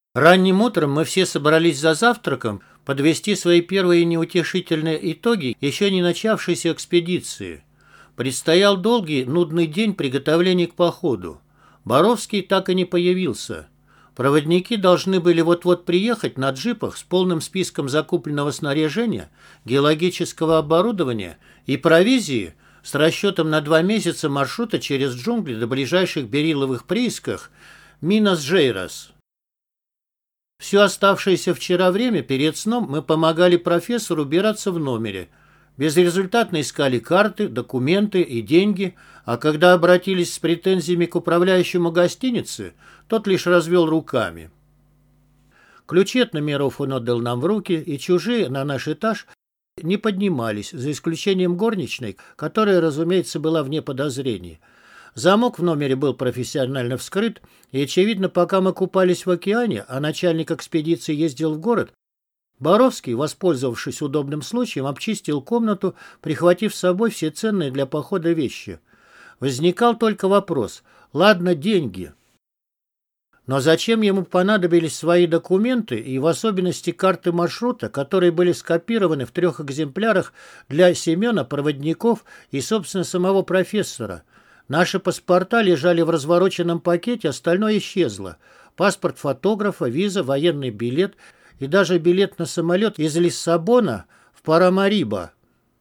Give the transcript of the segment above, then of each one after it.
Ранним утром мы все собрались за завтраком подвести свои первые неутешительные итоги еще не начавшейся экспедиции. Предстоял долгий, нудный день приготовлений к походу. Боровский так и не появился. Проводники должны были вот-вот приехать на джипах с полным списком закупленного снаряжения, геологического оборудования и провизии с расчетом на 2 месяца маршрута через джунгли до ближайших берилловых приисках Минас-Жейрас. Все оставшееся вчера время перед сном мы помогали профессору убираться в номере. Безрезультатно искали карты, документы и деньги, а когда обратились с претензиями к управляющему гостиницы, тот лишь развел руками. Ключи от номеров он отдал нам в руки, и чужие на наш этаж не поднимались, за исключением горничной, которая, разумеется, была вне подозрений. Замок в номере был профессионально вскрыт, и, очевидно, пока мы купались в океане, а начальник экспедиции ездил в город, Боровский, воспользовавшись удобным случаем, обчистил комнату, прихватив с собой все ценные для похода вещи. Возникал только вопрос: ладно, деньги. Но зачем ему понадобились свои документы и в особенности карты маршрута, которые были скопированы в 3 экземплярах для Семена, проводников и, собственно, самого профессора? Наши паспорта лежали в развороченном пакете, остальное исчезло. Паспорт фотографа, виза, военный билет и даже билет на самолет из Лиссабона в Парамарибо.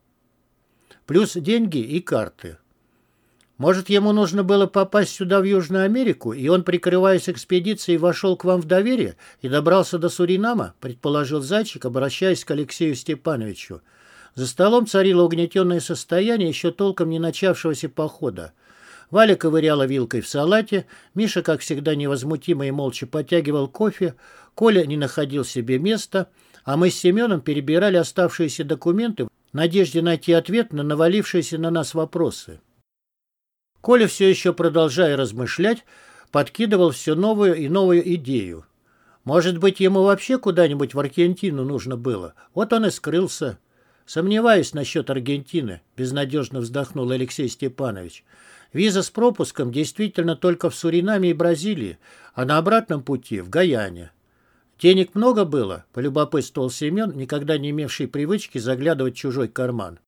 Плюс деньги и карты. Может, ему нужно было попасть сюда, в Южную Америку, и он, прикрываясь экспедицией, вошел к вам в доверие и добрался до Суринама, предположил Зайчик, обращаясь к Алексею Степановичу. За столом царило угнетенное состояние еще толком не начавшегося похода. Валя ковыряла вилкой в салате, Миша, как всегда, невозмутимо и молча подтягивал кофе, Коля не находил себе места, а мы с Семеном перебирали оставшиеся документы в надежде найти ответ на навалившиеся на нас вопросы. Коля, все еще продолжая размышлять, подкидывал все новую и новую идею. Может быть, ему вообще куда-нибудь в Аргентину нужно было? Вот он и скрылся. Сомневаюсь насчет Аргентины, безнадежно вздохнул Алексей Степанович. Виза с пропуском действительно только в Суринаме и Бразилии, а на обратном пути в Гаяне. Денег много было, полюбопытствовал Семен, никогда не имевший привычки заглядывать в чужой карман.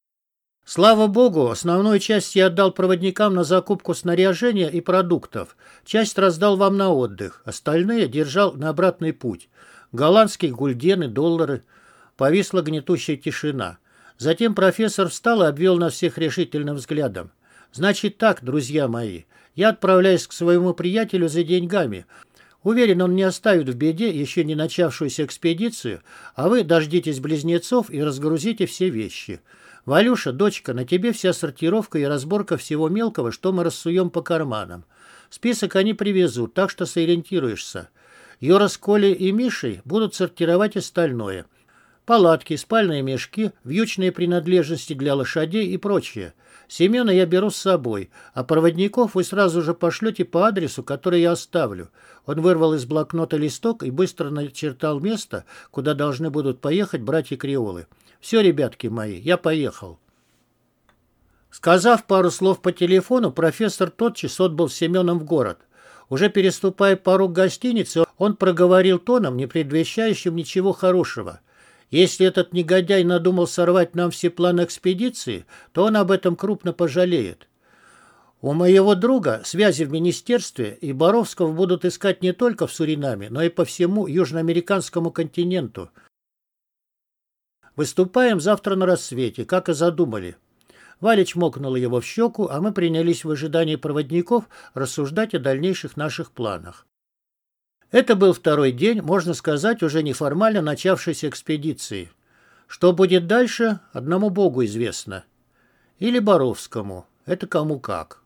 Слава богу, основную часть я отдал проводникам на закупку снаряжения и продуктов. Часть раздал вам на отдых, остальные держал на обратный путь. Голландские гульдены, доллары. Повисла гнетущая тишина. Затем профессор встал и обвел нас всех решительным взглядом. Значит так, друзья мои, я отправляюсь к своему приятелю за деньгами. Уверен, он не оставит в беде еще не начавшуюся экспедицию, а вы дождитесь близнецов и разгрузите все вещи. Валюша, дочка, на тебе вся сортировка и разборка всего мелкого, что мы рассуем по карманам. Список они привезут, так что сориентируешься. Юра с Колей и Мишей будут сортировать остальное. Палатки, спальные мешки, вьючные принадлежности для лошадей и прочее. Семена я беру с собой, а проводников вы сразу же пошлете по адресу, который я оставлю. Он вырвал из блокнота листок и быстро начертал место, куда должны будут поехать братья-креолы. Все, ребятки мои, я поехал. Сказав пару слов по телефону, профессор тотчас отбыл с Семеном в город. Уже переступая порог гостиницы, он проговорил тоном, не предвещающим ничего хорошего. Если этот негодяй надумал сорвать нам все планы экспедиции, то он об этом крупно пожалеет. У моего друга связи в министерстве, и Боровского будут искать не только в Суринаме, но и по всему южноамериканскому континенту. Выступаем завтра на рассвете, как и задумали. Валя чмокнула его в щеку, а мы принялись в ожидании проводников рассуждать о дальнейших наших планах. Это был второй день, можно сказать, уже неформально начавшейся экспедиции. Что будет дальше, одному Богу известно. Или Боровскому. Это кому как.